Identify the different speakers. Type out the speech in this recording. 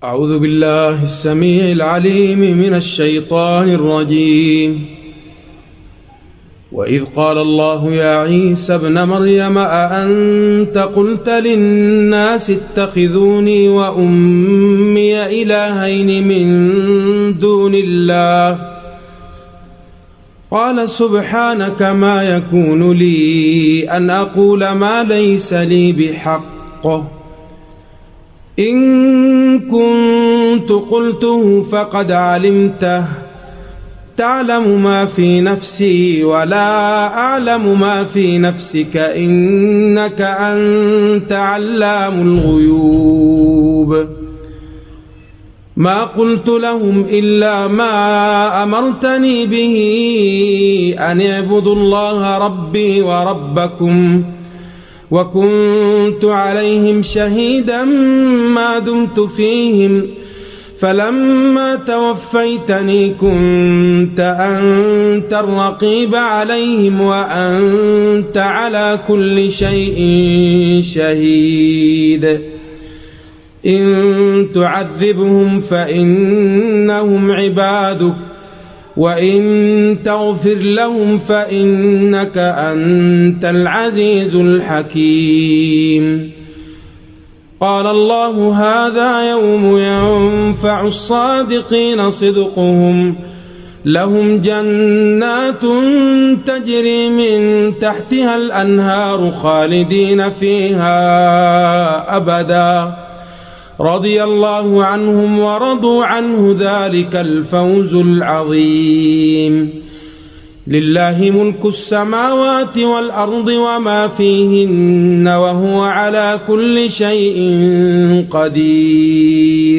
Speaker 1: أعوذ بالله السميع العليم من الشيطان الرجيم. وإذ قال الله يا عيسى ابن مريم أأنت قلت للناس اتخذوني وأمي إلهين من دون الله قال سبحانك ما يكون لي أن أقول ما ليس لي بحق إن كنت قلته فقد علمته تعلم ما في نفسي ولا أعلم ما في نفسك إنك أنت علام الغيوب. ما قلت لهم إلا ما أمرتني به أن اعبدوا الله ربي وربكم وكنت عليهم شهيدا ما دمت فيهم فلما توفيتني كنت أنت الرقيب عليهم وأنت على كل شيء شهيد. إن تعذبهم فإنهم عبادك وإن تغفر لهم فإنك أنت العزيز الحكيم. قال الله هذا يوم ينفع الصادقين صدقهم لهم جنات تجري من تحتها الأنهار خالدين فيها أبدا رضي الله عنهم ورضوا عنه ذلك الفوز العظيم. لله ملك السماوات والأرض وما فيهن وهو على كل شيء قدير.